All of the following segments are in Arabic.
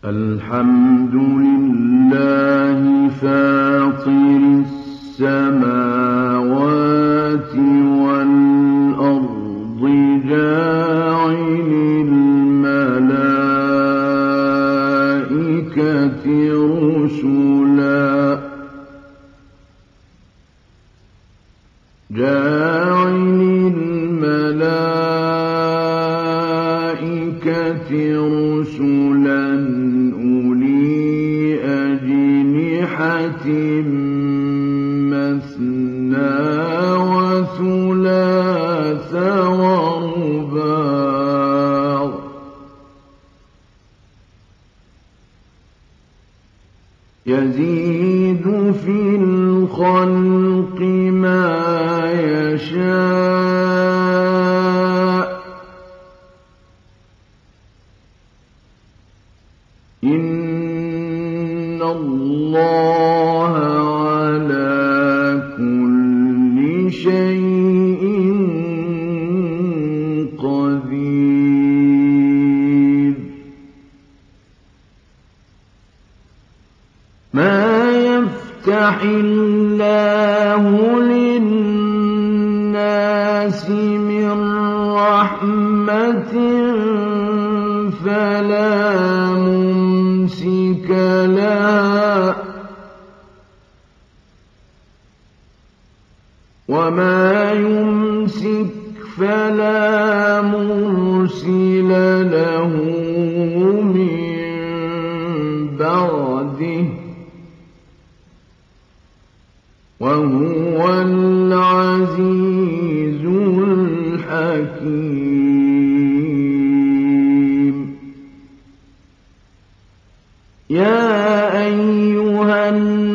الحمد لله فاطر السماوات والأرض جاعل الملائكة رسلا أولي أجنحة مثنى وثلاث ورباع يزيد في الخلق ما يشاء إن الله على كل شيء قدير ما يفتح الله للناس من رحمة فلا ممسك لها وما يمسك فلا مرسل له من بعده وهو العزيز الحكيم يا أيها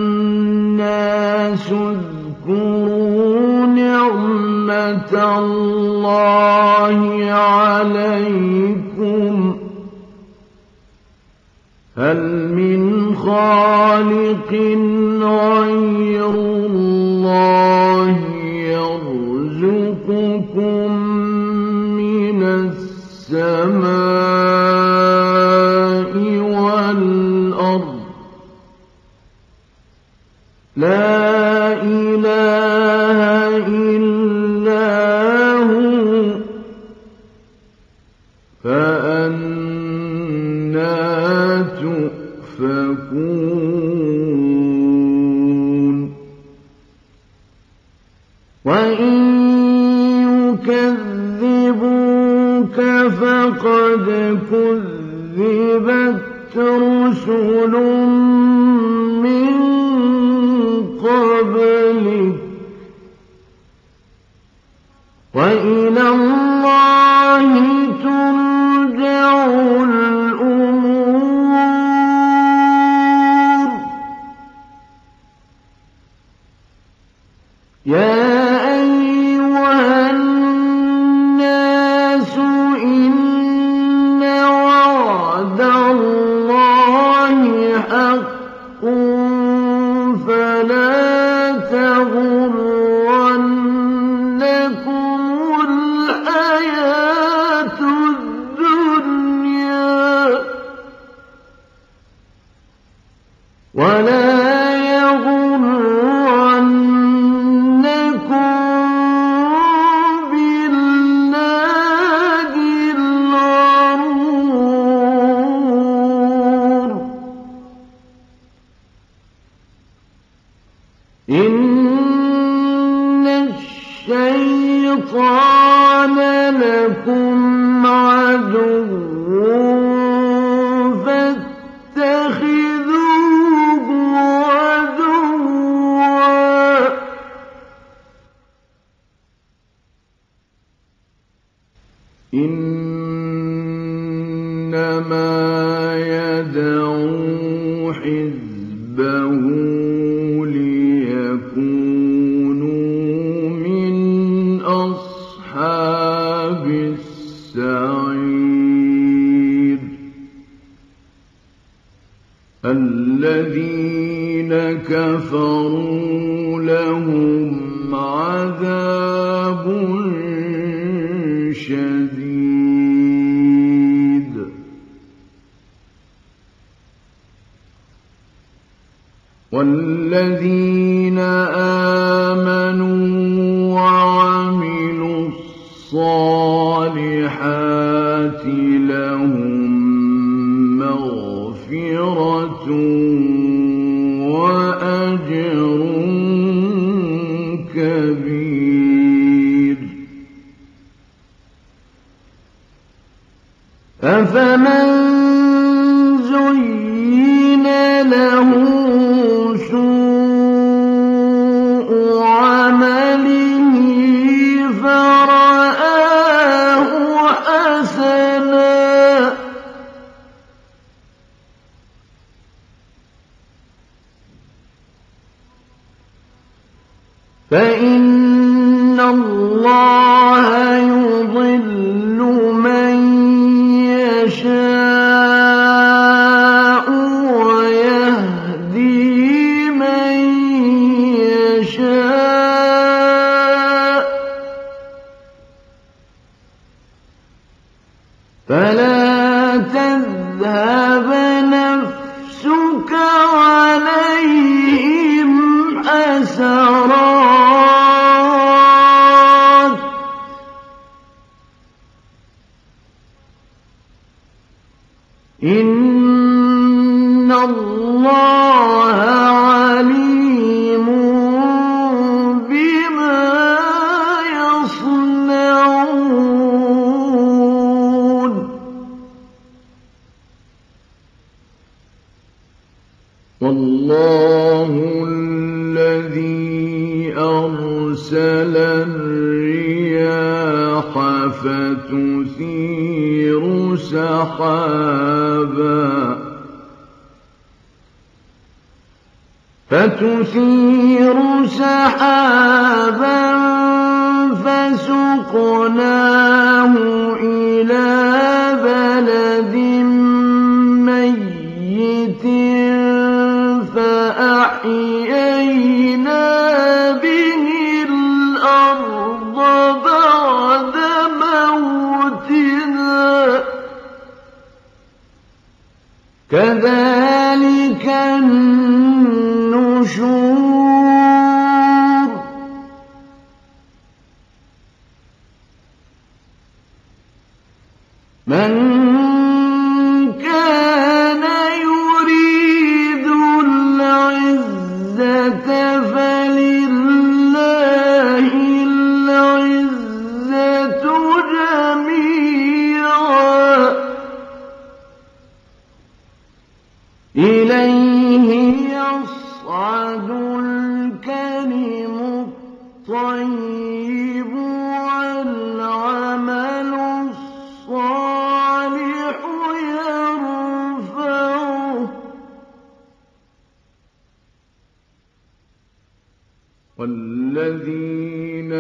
الناس اذكروا نعمة الله عليكم هل من خالق غير الله يرزقكم من السماء والأرض لا إله إلا هو فأنى تؤفكون وإن يكذبوك فقد كذبت رسل من قبلك وإلى الله ترجع الأمور يا أيها الناس إن وعد الله حق فلا تغرنكم الحياة الدنيا ولا يغرنكم بالله الغرور إن الشيطان لكم عدو فاتخذوه عدوا إنما يدعو حزبه ليكونوا من أصحاب السعير الذين كفروا لهم عذاب شديد والذين آمنوا وعملوا الصالحات لهم مغفرة وأجر كبير. أفمن زين له سوء عمله فرآه حسنا فإن الله يضل من يشاء ويهدي من يشاء فلا تذهب نفسك عليهم حسرات إن الله عليم بما يصنعون. والله الذي أرسل الرياح فتثير سحابا فسقناه إلى بلد ميت فأحيينا به الأرض بعد موتها كذلك النشور. من كان يريد العزة فلله العزة جميعا إليه يصعد الكلم الطيب والعمل الصالح يرفعه والذين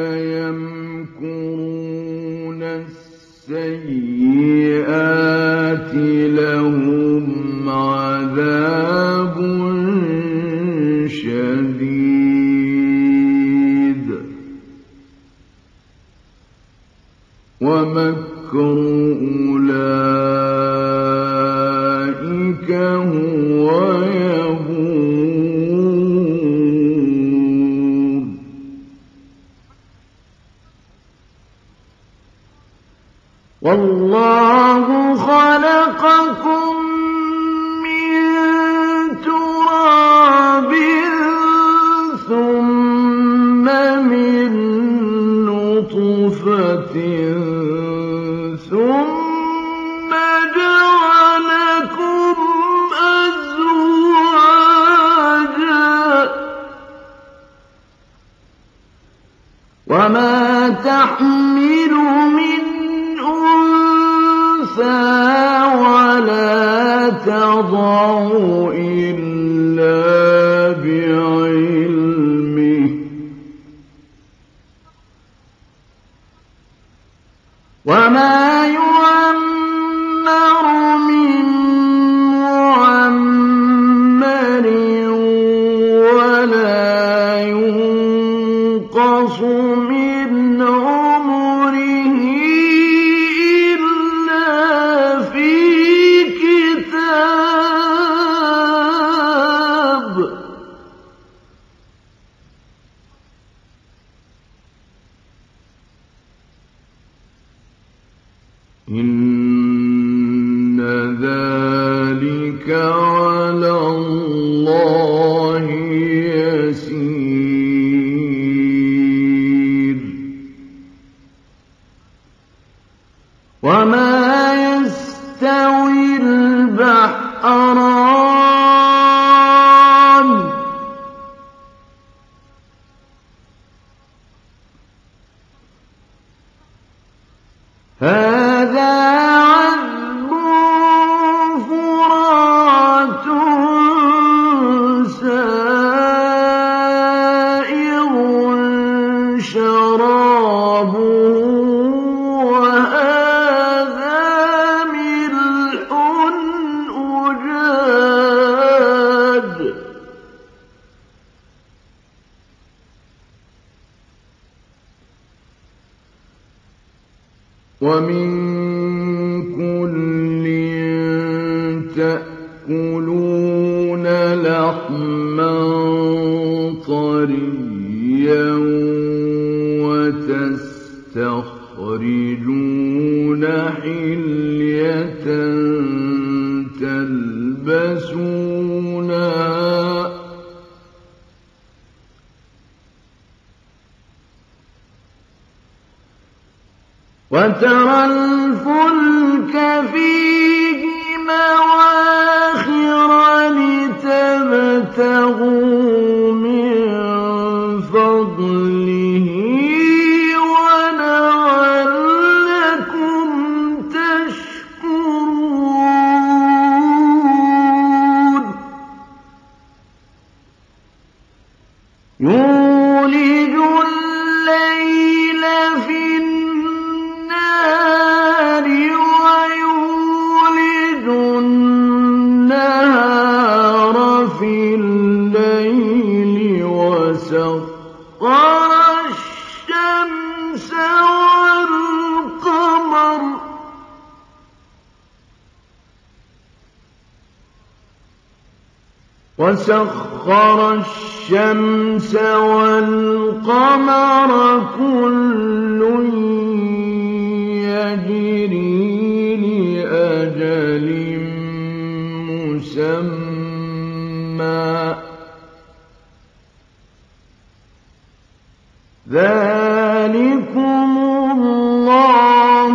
يمكرون السيئات لهم عذاب شديد ومكر أولئك هو يبور. والله خلقكم من تراب ثم من نطفة ثم جعلكم أزواجا وما تحمل من أنثى ولا تضع إلا بعلمه وما يعمر من معمر ولا ينقص من عمره إلا في كتاب يستوي البحران هذا عذب فرات سائغ شرابه وهذا ملح أجاج ومن كل تأكلون لحما طريا وتستخرجون حلية تلبسونها وترى الفلك فيه مواخر لتبتغوا من فضله ولعلكم تشكرون يولج الليل في النهار ويولج النهار في الليل وسخر الشمس والقمر كل يجري لأجل مسمى ذلكم الله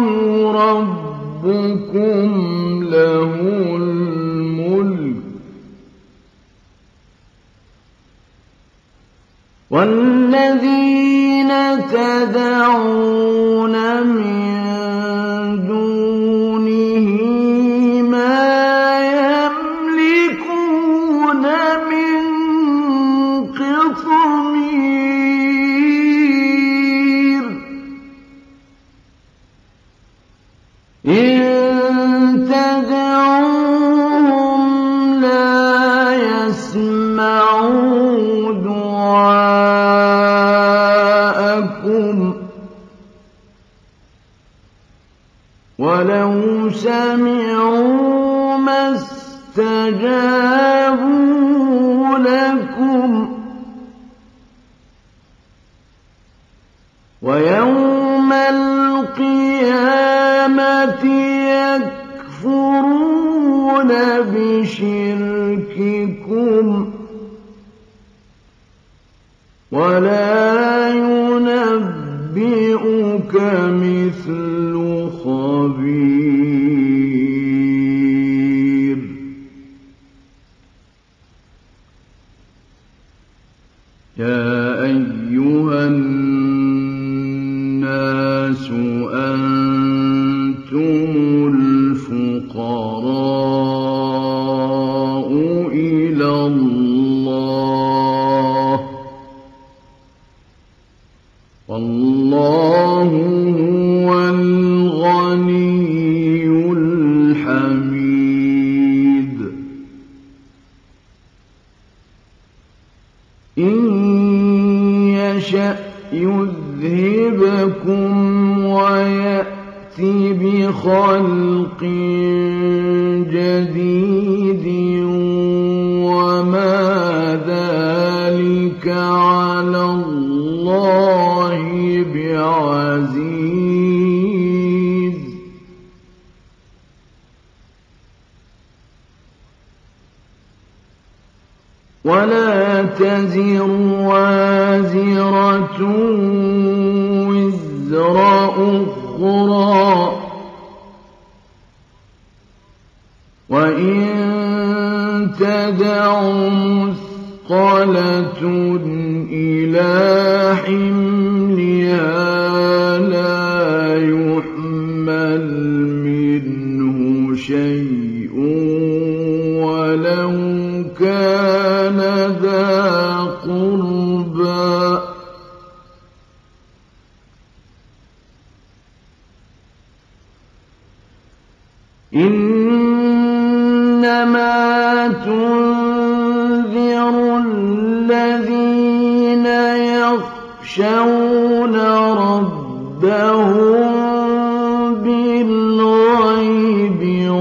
ربكم له الملك والذين تدعون من دونه ما يملكون من قطمير إن تدعوهم لا يسمعوا دعاءكم ولو سمعوا ما استجابوا لكم ويوم القيامة يكفرون بشرككم ولا ينبئك مثل خبير يا أيها الناس أنتم الفقراء إلى الله والله هو الغني الحميد إن يشأ يذهبكم ويأت بخلق جديد وما ذلك على الله بعزيز ولا تزر وازرة وزر أخرى وإن تدع مثقلة إلى حملها لا يحمل منه شيء ولو كان ذا قربى إنما تنذر الذين يخشون ربهم بالغيب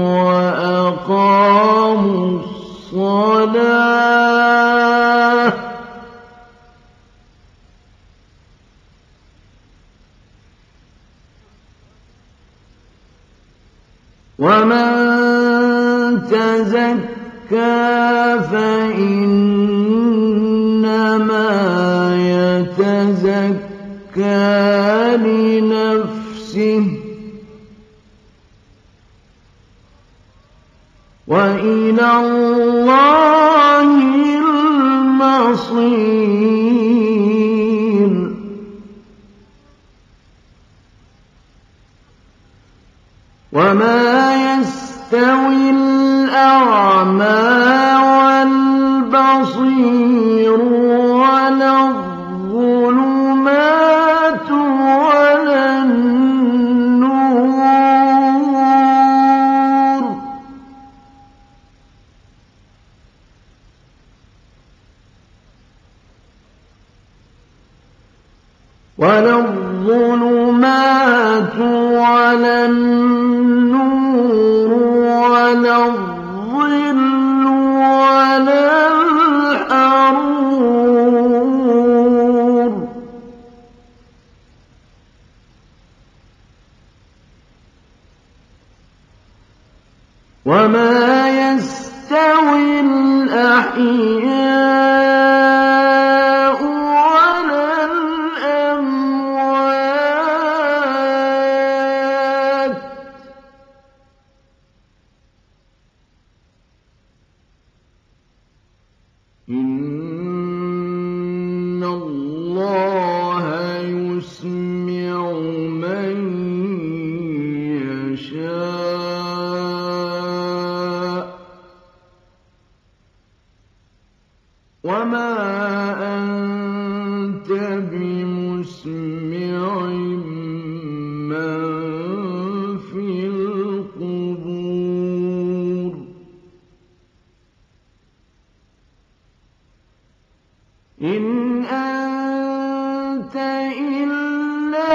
وأقاموا الصلاة ومن تزكى فإنما يتزكى لنفسه وإلى الله المصير وما يستوي الأعمى والبصير ولا الظلمات ولا النور ولا الظلمات ولا النور ولا الظل ولا الحرور وما يستوي الأحياء ولا الأموات إن الله يسمع من يشاء وما أنت بمسمع من في القبور إن أنت إلا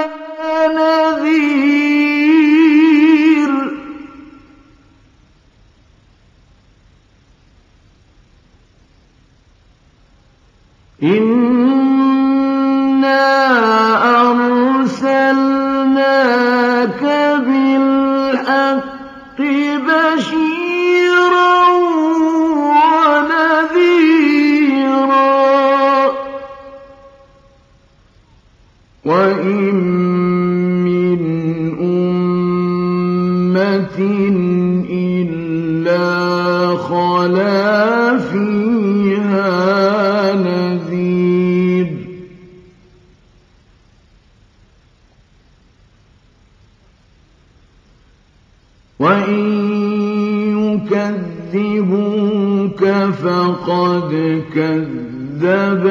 نذير إنا أرسلناك بالحق بشيرا ونذيرا وإن من أمة إلا خلا فيها نذير وإن يكذبوك فقد كذب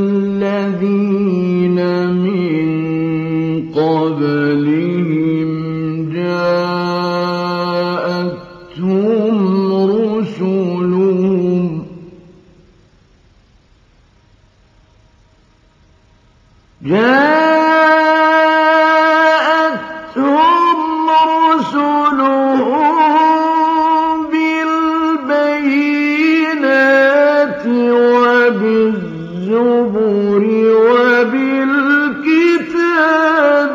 الذين من قبلهم جاءتهم رسلهم بالبينات وبالزبر وبالكتاب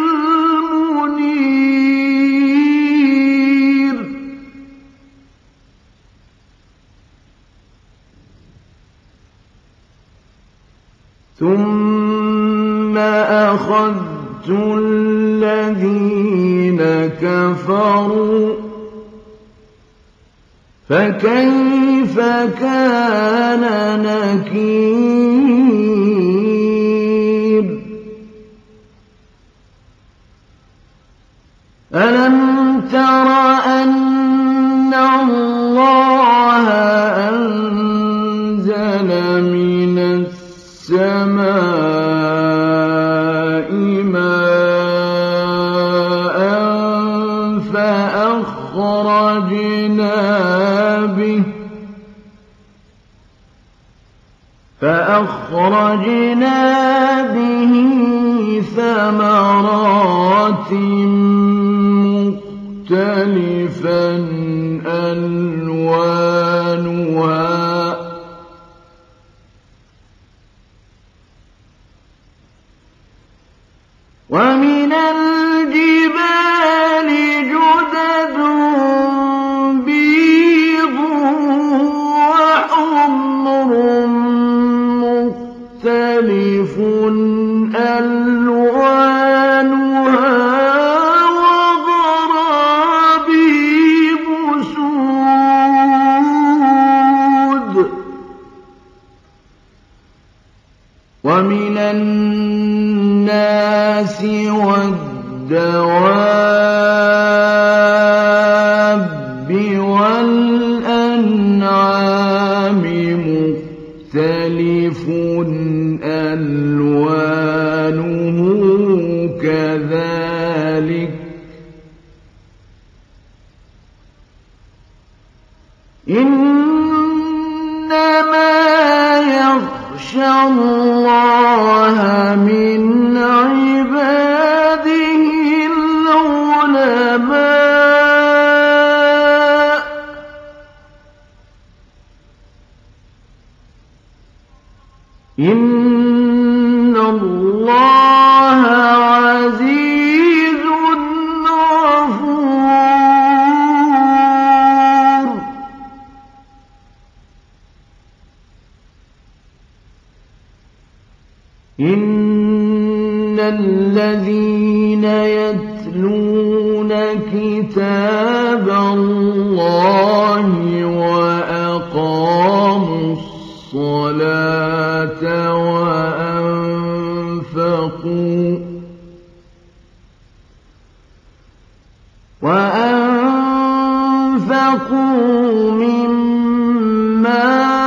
المنير ثم أخذت الذين كفروا فكيف كان نكير ألم تر أن الله أنزل من السماء ماء فأخرجنا به ثمرات مختلفا ألوانها ومن الجبال جدد بيض وحمر مختلف ألوانها وغرابيب سود ومن الناس والدواب والأنعام مختلف ألوانه كذلك إنما يخشى الله من عباده العلماء إن الله عزيز غفور إن الذين يتلون كتاب الله وأقاموا الصلاة وأنفقوا مما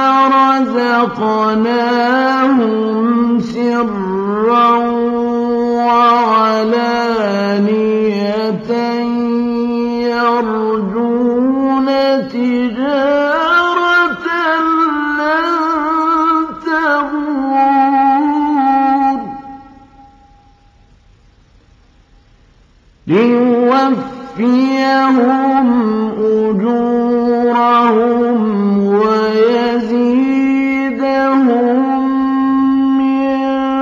رزقناهم سرا وعلانية يرجون تجارة لن تبور ليوفيهم أجورهم ويزيدهم من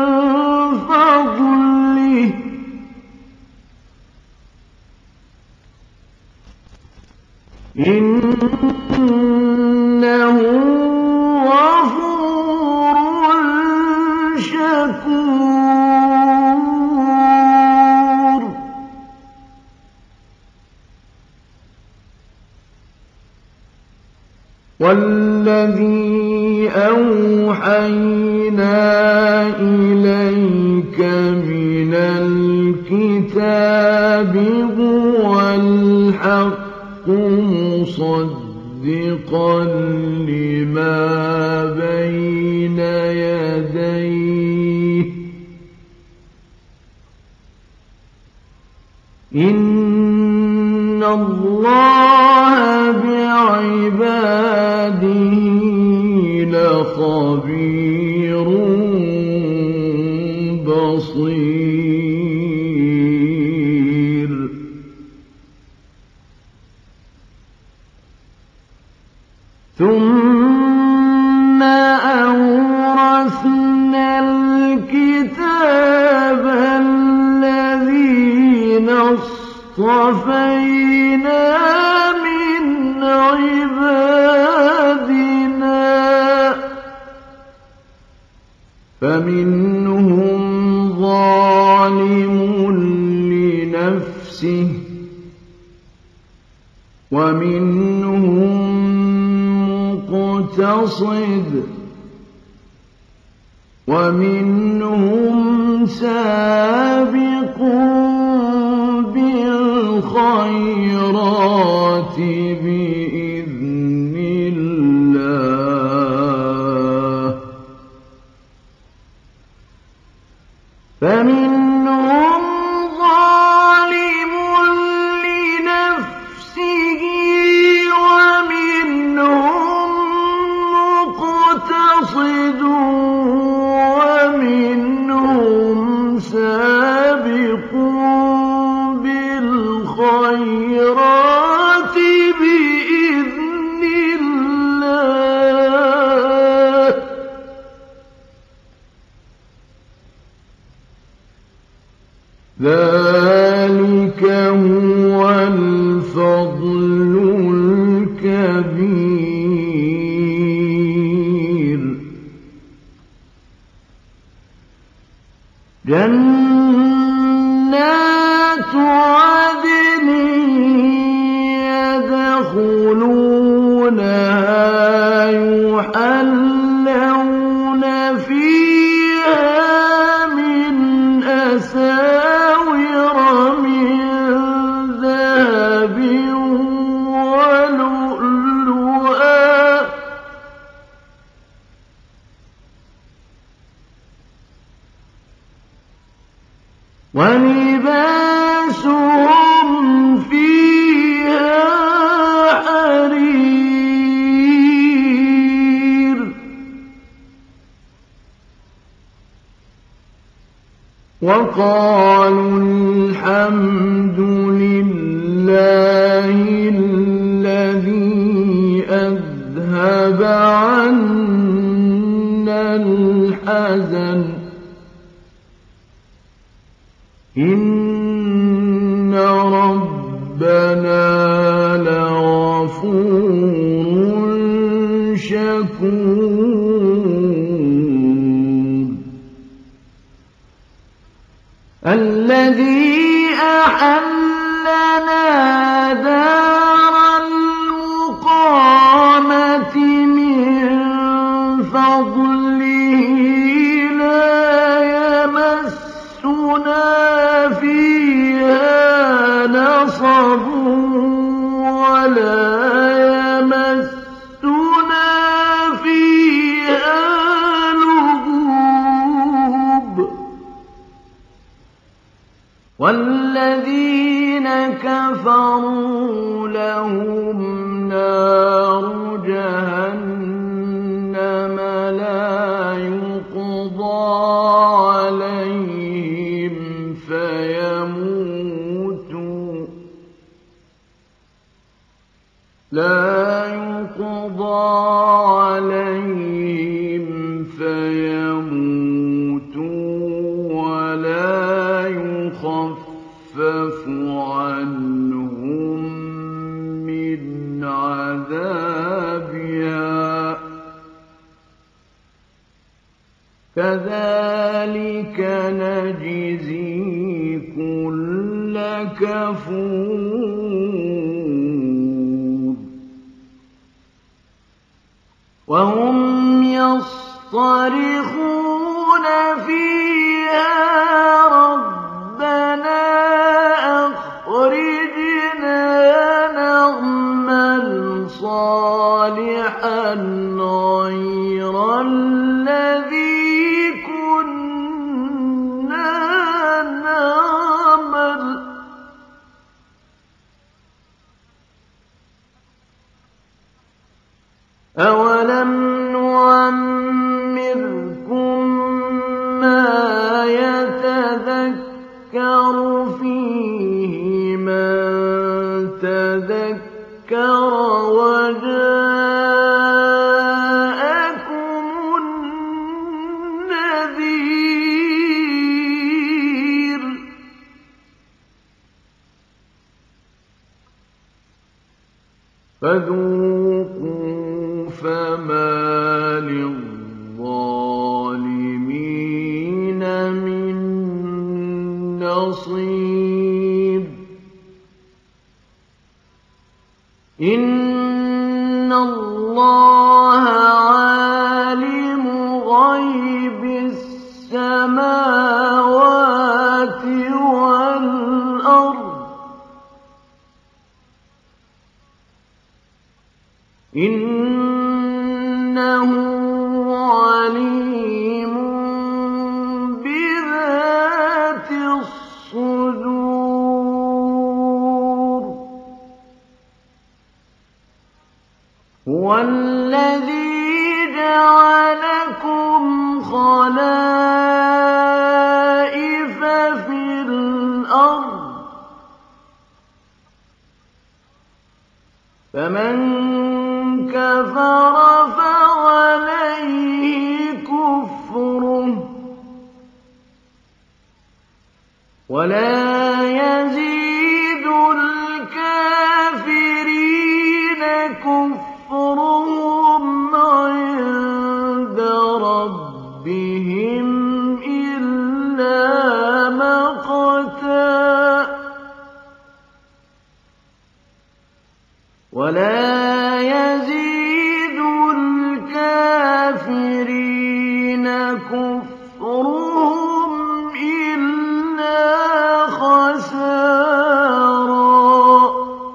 فضله إنه غفور شكور والذي أوحينا إليك من الكتاب هو الحق مصدقا لما بين يديه إن الله بعباده لخبير بصير ثم أورثنا الكتاب الذين اصطفينا من عبادنا فمنهم ظالم لنفسه ومنهم مقتصد ومنهم سابق بالخيرات بإذن الله فمنهم ظالم لنفسه ومنهم مقتصد ومنهم سابق بالخيرات بإذن الله ذلك هو الفضل الكبير جنات عدن يدخلونها يحلون فيها من أساور من ذهب ولؤلؤا ولباسهم فيها حرير وقالوا الحمد لله الذي أذهب عنا الحزن إن ربنا لغفور شكور الذي أحلنا دار المقامة من فضله لا يمسنا فيها نصب ولا يمسنا فيها لغوب والذين كفروا لهم نار جهنم لا يقضى عليهم فيموتوا ولا يخفف عنهم من عذابها كذلك نجزي كل كفور وهم يصطرخون فيها ربنا أخرجنا نعمل صالحا غير الذي كنا نعمل أولم نعمركم ما يتذكر فيه من تذكر وجاءكم النذير فذوقوا فما للظالمين من نصير إن الله إنه عليم بذات الصدور هو الذي جعلكم خلائف في الأرض فمن كفر فعليه كفره ولا يزيد الكافرين كفرهم عند ربهم إلا مقتا ولا يزيد الكافرين كفرهم إلا خسارا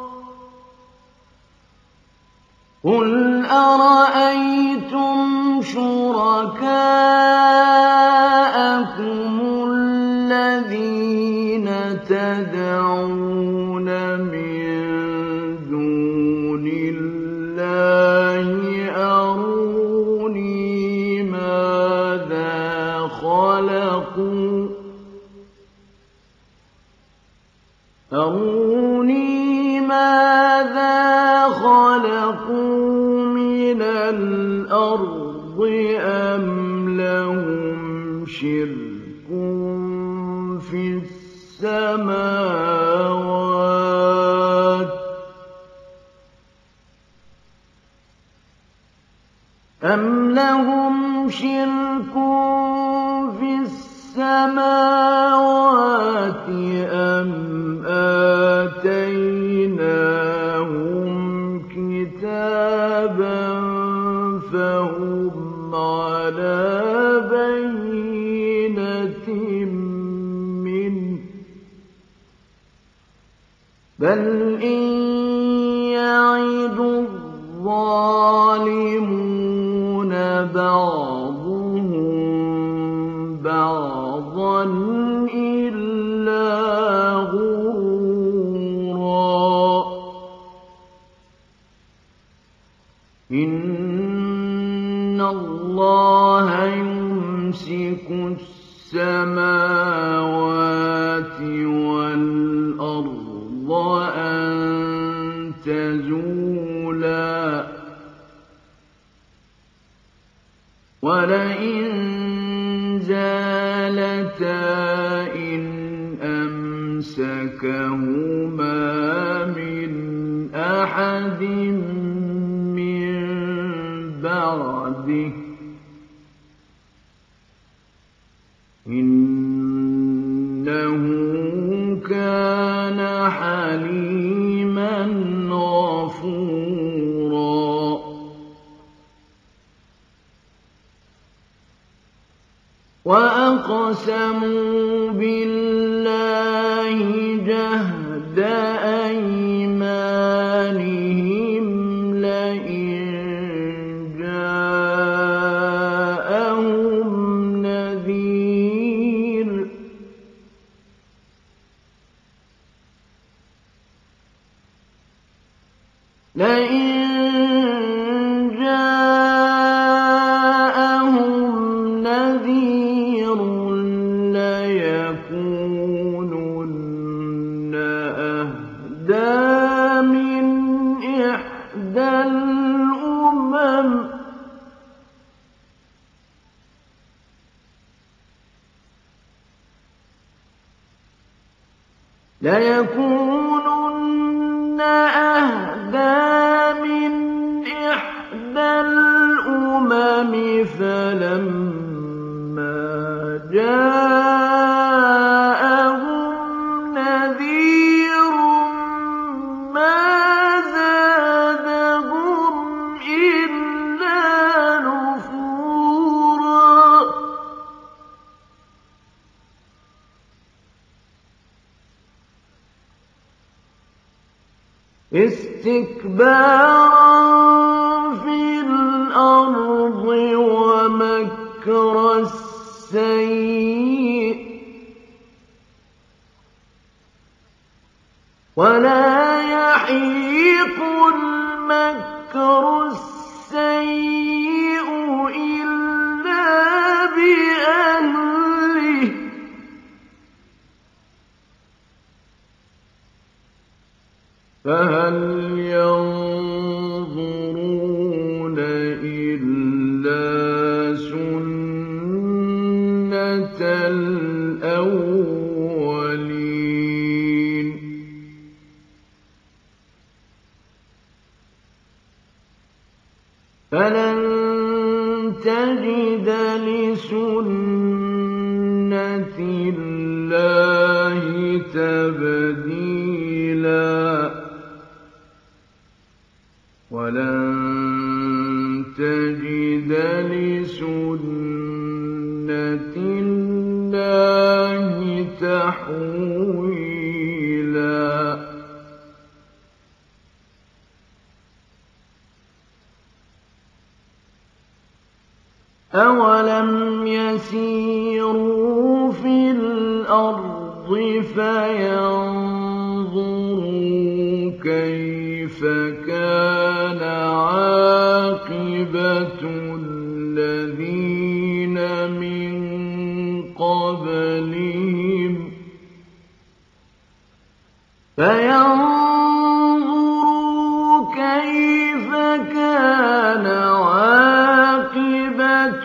قل أرأيتم شركاءكم الذين تدعون من دون الله أروني ماذا خلقوا من الأرض أم لهم شرك في السماوات أم لهم شرك في السماوات أم آتيناهم كتابا فهم على بينة منه بل إن يعد الظالمون بعضهم بعضا إلا غرورا إن الله يمسك السماوات والأرض أن تزولا ولئن زالتا إن أمسكهما من أحد من بعده إنه كان حليما غفورا وأقسموا بالله جهد أيمانهم لئن جاءهم نذير ليكونن أهدى من إحدى الأمم فلما جاءهم نذير ما زادهم إلا نفورا استكبارا ولا يحيق المكر السيء إلا بأهله فهل ينظرون إلا سنة الأولين فلن تجد لسنة الله تبديلا ولن تجد لسنة الله تحويلا أولم يسيروا في الأرض فينظروا كيف كان عاقبة الذين من قبلهم فينظروا كيف كان عاقبة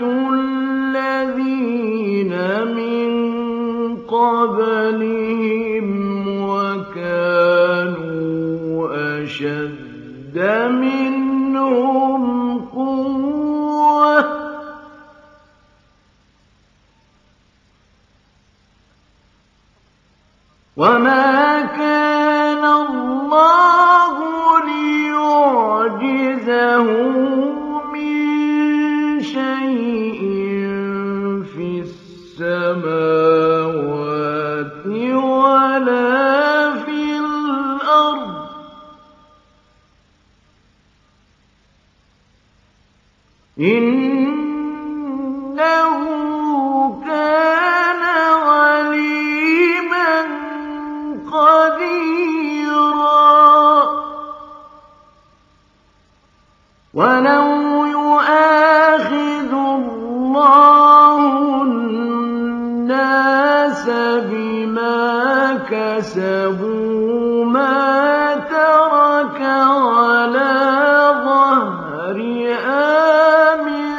الذين من قبلهم وكانوا أشد منهم قوة وما كان الله ليعجزه من شيء في السماوات ولا في الأرض إنه كان عليما قديرا ولو يؤاخذ الله الناس بما كسبوا ما ترك على ظهرها من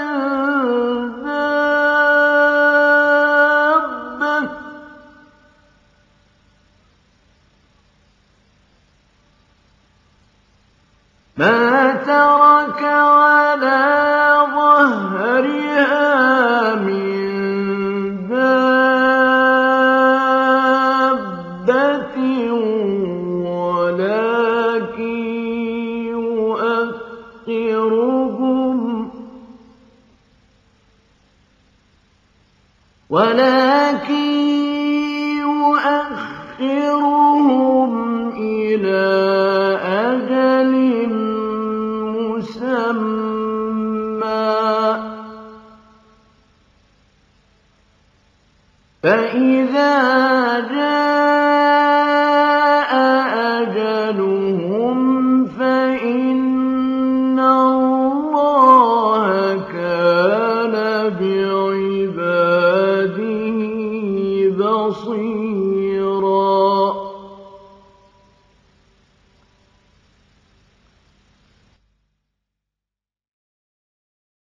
دابة ما ترك على ظهرها من دابة ولكن يؤخرهم إلى أجل مسمى فإذا جاء أجلهم